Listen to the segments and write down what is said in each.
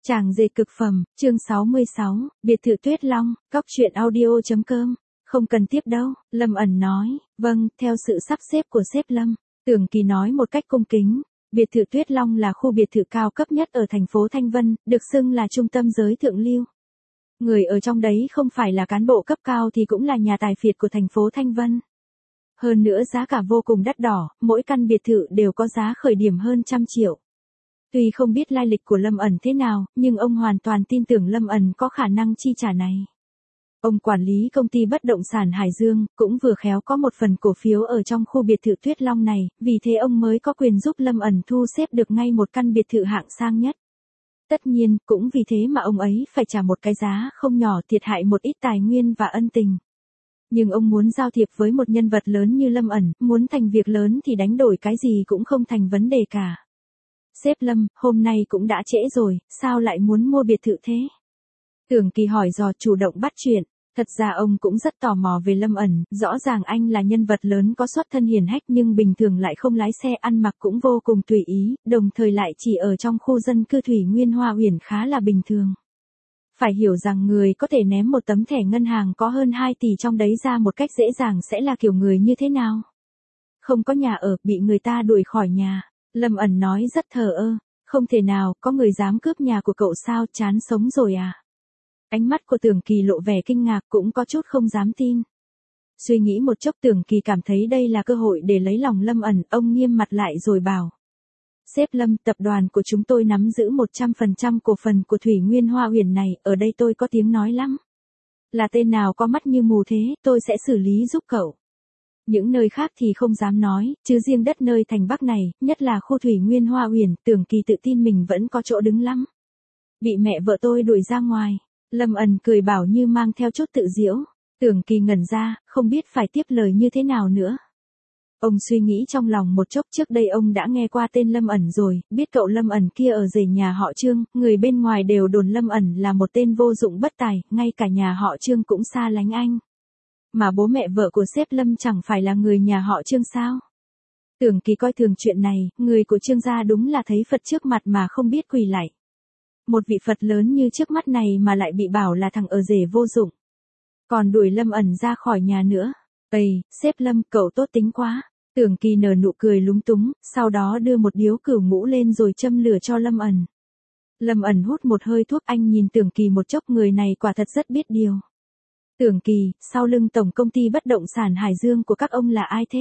Chàng dệt cực phẩm, chương 66, biệt thự Tuyết Long, cóc truyện audio.com. Không cần tiếp đâu, Lâm ẩn nói, vâng, theo sự sắp xếp của sếp Lâm. Tưởng Kỳ nói một cách cung kính, biệt thự Tuyết Long là khu biệt thự cao cấp nhất ở thành phố Thanh Vân, được xưng là trung tâm giới thượng lưu. Người ở trong đấy không phải là cán bộ cấp cao thì cũng là nhà tài phiệt của thành phố Thanh Vân. Hơn nữa giá cả vô cùng đắt đỏ, mỗi căn biệt thự đều có giá khởi điểm hơn 100 triệu. Tuy không biết lai lịch của Lâm ẩn thế nào, nhưng ông hoàn toàn tin tưởng Lâm ẩn có khả năng chi trả này. Ông quản lý công ty bất động sản Hải Dương, cũng vừa khéo có một phần cổ phiếu ở trong khu biệt thự Tuyết Long này, vì thế ông mới có quyền giúp Lâm ẩn thu xếp được ngay một căn biệt thự hạng sang nhất. Tất nhiên, cũng vì thế mà ông ấy phải trả một cái giá không nhỏ, thiệt hại một ít tài nguyên và ân tình. Nhưng ông muốn giao thiệp với một nhân vật lớn như Lâm ẩn, muốn thành việc lớn thì đánh đổi cái gì cũng không thành vấn đề cả. Sếp Lâm, hôm nay cũng đã trễ rồi, sao lại muốn mua biệt thự thế? Tưởng Kỳ hỏi dò, chủ động bắt chuyện. Thật ra ông cũng rất tò mò về Lâm ẩn, rõ ràng anh là nhân vật lớn có xuất thân hiển hách nhưng bình thường lại không lái xe, ăn mặc cũng vô cùng tùy ý, đồng thời lại chỉ ở trong khu dân cư Thủy Nguyên Hoa Uyển khá là bình thường. Phải hiểu rằng người có thể ném một tấm thẻ ngân hàng có hơn 2 tỷ trong đấy ra một cách dễ dàng sẽ là kiểu người như thế nào? Không có nhà ở, bị người ta đuổi khỏi nhà. Lâm ẩn nói rất thờ ơ, không thể nào, có người dám cướp nhà của cậu sao, chán sống rồi à? Ánh mắt của Tưởng Kỳ lộ vẻ kinh ngạc, cũng có chút không dám tin. Suy nghĩ một chốc, Tưởng Kỳ cảm thấy đây là cơ hội để lấy lòng Lâm ẩn, ông nghiêm mặt lại rồi bảo. Sếp Lâm, tập đoàn của chúng tôi nắm giữ 100% cổ phần của Thủy Nguyên Hoa Uyển này, ở đây tôi có tiếng nói lắm. Là tên nào có mắt như mù thế, tôi sẽ xử lý giúp cậu. Những nơi khác thì không dám nói, chứ riêng đất nơi thành Bắc này, nhất là khu Thủy Nguyên Hoa Uyển, Tưởng Kỳ tự tin mình vẫn có chỗ đứng lắm. Bị mẹ vợ tôi đuổi ra ngoài, Lâm ẩn cười bảo như mang theo chút tự giễu. Tưởng Kỳ ngẩn ra, không biết phải tiếp lời như thế nào nữa. Ông suy nghĩ trong lòng một chốc, trước đây ông đã nghe qua tên Lâm ẩn rồi, biết cậu Lâm ẩn kia ở rể nhà họ Trương, người bên ngoài đều đồn Lâm ẩn là một tên vô dụng bất tài, ngay cả nhà họ Trương cũng xa lánh anh. Mà bố mẹ vợ của sếp Lâm chẳng phải là người nhà họ Trương sao? Tưởng Kỳ coi thường chuyện này, người của Trương gia đúng là thấy Phật trước mặt mà không biết quỳ lạy. Một vị Phật lớn như trước mắt này mà lại bị bảo là thằng ở rể vô dụng. Còn đuổi Lâm ẩn ra khỏi nhà nữa. Ây, sếp Lâm, cậu tốt tính quá. Tưởng Kỳ nở nụ cười lúng túng, sau đó đưa một điếu cửu ngũ lên rồi châm lửa cho Lâm ẩn. Lâm ẩn hút một hơi thuốc, anh nhìn Tưởng Kỳ một chốc, người này quả thật rất biết điều. Tưởng Kỳ, sau lưng tổng công ty bất động sản Hải Dương của các ông là ai thế?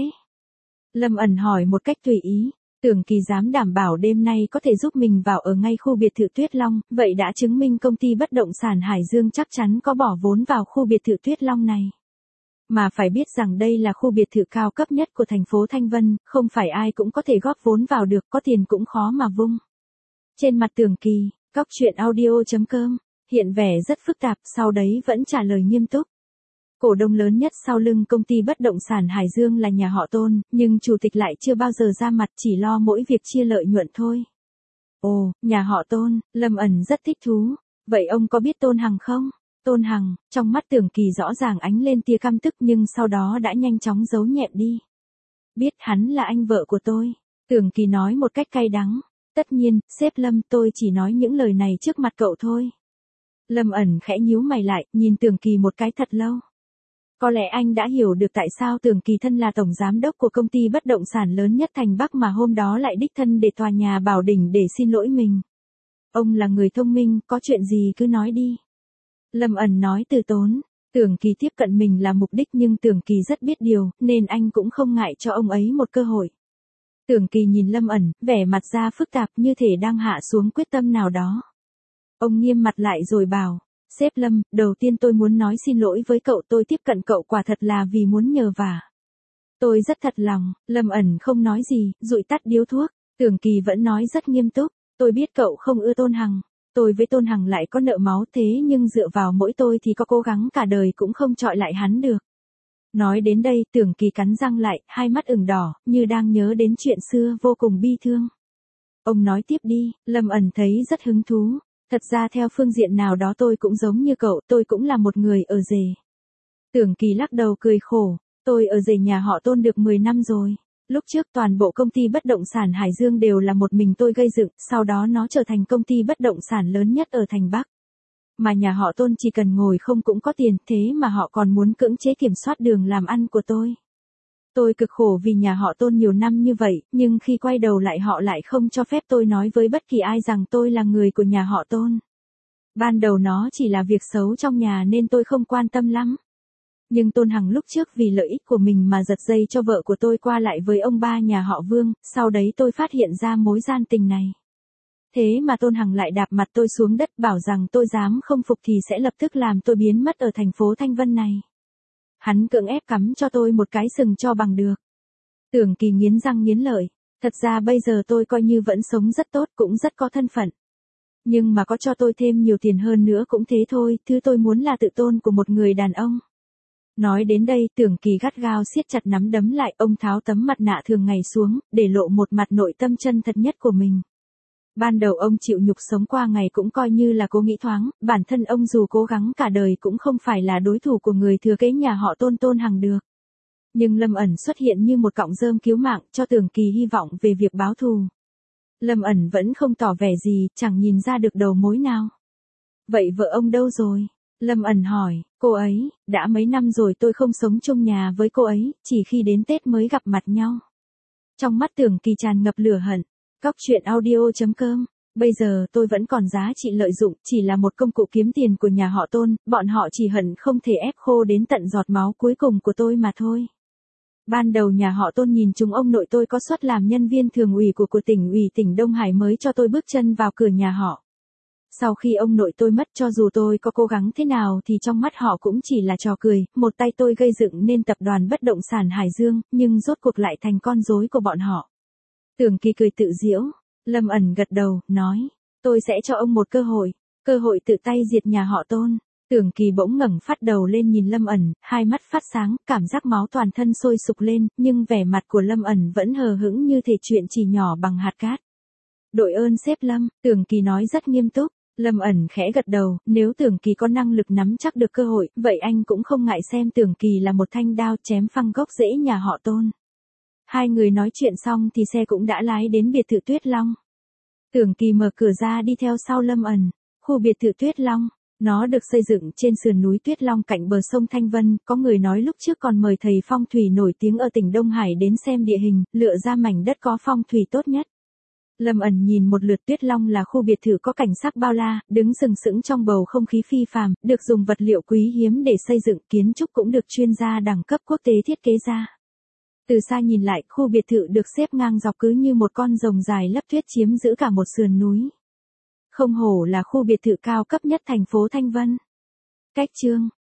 Lâm ẩn hỏi một cách tùy ý. Tưởng Kỳ dám đảm bảo đêm nay có thể giúp mình vào ở ngay khu biệt thự Tuyết Long, vậy đã chứng minh công ty bất động sản Hải Dương chắc chắn có bỏ vốn vào khu biệt thự Tuyết Long này. Mà phải biết rằng đây là khu biệt thự cao cấp nhất của thành phố Thanh Vân, không phải ai cũng có thể góp vốn vào được, có tiền cũng khó mà vung. Trên mặt Tưởng Kỳ, cóc truyện audio.com, hiện vẻ rất phức tạp, sau đấy vẫn trả lời nghiêm túc. Cổ đông lớn nhất sau lưng công ty bất động sản Hải Dương là nhà họ Tôn, nhưng chủ tịch lại chưa bao giờ ra mặt, chỉ lo mỗi việc chia lợi nhuận thôi. Ồ, nhà họ Tôn, Lâm ẩn rất thích thú. Vậy ông có biết Tôn Hằng không? Tôn Hằng, trong mắt Tưởng Kỳ rõ ràng ánh lên tia căm tức nhưng sau đó đã nhanh chóng giấu nhẹm đi. Biết, hắn là anh vợ của tôi. Tưởng Kỳ nói một cách cay đắng. Tất nhiên, sếp Lâm, tôi chỉ nói những lời này trước mặt cậu thôi. Lâm ẩn khẽ nhíu mày lại, nhìn Tưởng Kỳ một cái thật lâu. Có lẽ anh đã hiểu được tại sao Tưởng Kỳ thân là tổng giám đốc của công ty bất động sản lớn nhất thành Bắc mà hôm đó lại đích thân để tòa nhà Bảo Đỉnh để xin lỗi mình. Ông là người thông minh, có chuyện gì cứ nói đi. Lâm ẩn nói từ tốn. Tưởng Kỳ tiếp cận mình là mục đích nhưng Tưởng Kỳ rất biết điều, nên anh cũng không ngại cho ông ấy một cơ hội. Tưởng Kỳ nhìn Lâm ẩn, vẻ mặt ra phức tạp như thể đang hạ xuống quyết tâm nào đó. Ông nghiêm mặt lại rồi bảo. Sếp Lâm, đầu tiên tôi muốn nói xin lỗi với cậu, tôi tiếp cận cậu quả thật là vì muốn nhờ vả. Tôi rất thật lòng. Lâm ẩn không nói gì, dụi tắt điếu thuốc. Tưởng Kỳ vẫn nói rất nghiêm túc. Tôi biết cậu không ưa Tôn Hằng. Tôi với Tôn Hằng lại có nợ máu, thế nhưng dựa vào mỗi tôi thì có cố gắng cả đời cũng không chọi lại hắn được. Nói đến đây, Tưởng Kỳ cắn răng lại, hai mắt ửng đỏ, như đang nhớ đến chuyện xưa, vô cùng bi thương. Ông nói tiếp đi. Lâm ẩn thấy rất hứng thú. Thật ra theo phương diện nào đó tôi cũng giống như cậu, tôi cũng là một người ở rể. Tưởng Kỳ lắc đầu cười khổ, tôi ở rể nhà họ Tôn được 10 năm rồi. Lúc trước toàn bộ công ty bất động sản Hải Dương đều là một mình tôi gây dựng, sau đó nó trở thành công ty bất động sản lớn nhất ở thành Bắc. Mà nhà họ Tôn chỉ cần ngồi không cũng có tiền, thế mà họ còn muốn cưỡng chế kiểm soát đường làm ăn của tôi. Tôi cực khổ vì nhà họ Tôn nhiều năm như vậy, nhưng khi quay đầu lại họ lại không cho phép tôi nói với bất kỳ ai rằng tôi là người của nhà họ Tôn. Ban đầu nó chỉ là việc xấu trong nhà nên tôi không quan tâm lắm. Nhưng Tôn Hằng lúc trước vì lợi ích của mình mà giật dây cho vợ của tôi qua lại với ông ba nhà họ Vương, sau đấy tôi phát hiện ra mối gian tình này. Thế mà Tôn Hằng lại đạp mặt tôi xuống đất bảo rằng tôi dám không phục thì sẽ lập tức làm tôi biến mất ở thành phố Thanh Vân này. Hắn cưỡng ép cắm cho tôi một cái sừng cho bằng được. Tưởng Kỳ nghiến răng nghiến lợi. Thật ra bây giờ tôi coi như vẫn sống rất tốt, cũng rất có thân phận. Nhưng mà có cho tôi thêm nhiều tiền hơn nữa cũng thế thôi, thứ tôi muốn là tự tôn của một người đàn ông. Nói đến đây Tưởng Kỳ gắt gao siết chặt nắm đấm lại, ông tháo tấm mặt nạ thường ngày xuống, để lộ một mặt nội tâm chân thật nhất của mình. Ban đầu ông chịu nhục sống qua ngày cũng coi như là cố nghĩ thoáng, bản thân ông dù cố gắng cả đời cũng không phải là đối thủ của người thừa kế nhà họ Tôn Tôn Hằng được. Nhưng Lâm Ẩn xuất hiện như một cọng rơm cứu mạng cho Tưởng Kỳ hy vọng về việc báo thù. Lâm Ẩn vẫn không tỏ vẻ gì, chẳng nhìn ra được đầu mối nào. Vậy vợ ông đâu rồi? Lâm Ẩn hỏi, cô ấy, đã mấy năm rồi tôi không sống chung nhà với cô ấy, chỉ khi đến Tết mới gặp mặt nhau. Trong mắt Tưởng Kỳ tràn ngập lửa hận. Cóc truyện audio.com. Bây giờ tôi vẫn còn giá trị lợi dụng, chỉ là một công cụ kiếm tiền của nhà họ Tôn, bọn họ chỉ hận không thể ép khô đến tận giọt máu cuối cùng của tôi mà thôi. Ban đầu nhà họ Tôn nhìn chúng ông nội tôi có suất làm nhân viên thường ủy của tỉnh ủy tỉnh Đông Hải mới cho tôi bước chân vào cửa nhà họ. Sau khi ông nội tôi mất, cho dù tôi có cố gắng thế nào thì trong mắt họ cũng chỉ là trò cười, một tay tôi gây dựng nên tập đoàn bất động sản Hải Dương, nhưng rốt cuộc lại thành con rối của bọn họ. Tưởng Kỳ cười tự giễu. Lâm Ẩn gật đầu, nói, tôi sẽ cho ông một cơ hội tự tay diệt nhà họ Tôn. Tưởng Kỳ bỗng ngẩng phát đầu lên nhìn Lâm Ẩn, hai mắt phát sáng, cảm giác máu toàn thân sôi sục lên, nhưng vẻ mặt của Lâm Ẩn vẫn hờ hững như thể chuyện chỉ nhỏ bằng hạt cát. Đội ơn sếp Lâm, Tưởng Kỳ nói rất nghiêm túc. Lâm Ẩn khẽ gật đầu, nếu Tưởng Kỳ có năng lực nắm chắc được cơ hội, vậy anh cũng không ngại xem Tưởng Kỳ là một thanh đao chém phăng gốc rễ nhà họ Tôn. Hai người nói chuyện xong thì xe cũng đã lái đến biệt thự Tuyết Long. Tưởng Kỳ mở cửa ra đi theo sau Lâm Ẩn. Khu biệt thự Tuyết Long, nó được xây dựng trên sườn núi Tuyết Long cạnh bờ sông Thanh Vân, có người nói lúc trước còn mời thầy phong thủy nổi tiếng ở tỉnh Đông Hải đến xem địa hình, lựa ra mảnh đất có phong thủy tốt nhất. Lâm Ẩn nhìn một lượt. Tuyết Long là khu biệt thự có cảnh sắc bao la, đứng sừng sững trong bầu không khí phi phàm, được dùng vật liệu quý hiếm để xây dựng, kiến trúc cũng được chuyên gia đẳng cấp quốc tế thiết kế ra. Từ xa nhìn lại, khu biệt thự được xếp ngang dọc cứ như một con rồng dài lấp tuyết chiếm giữ cả một sườn núi. Không hổ là khu biệt thự cao cấp nhất thành phố Thanh Vân. Cách chương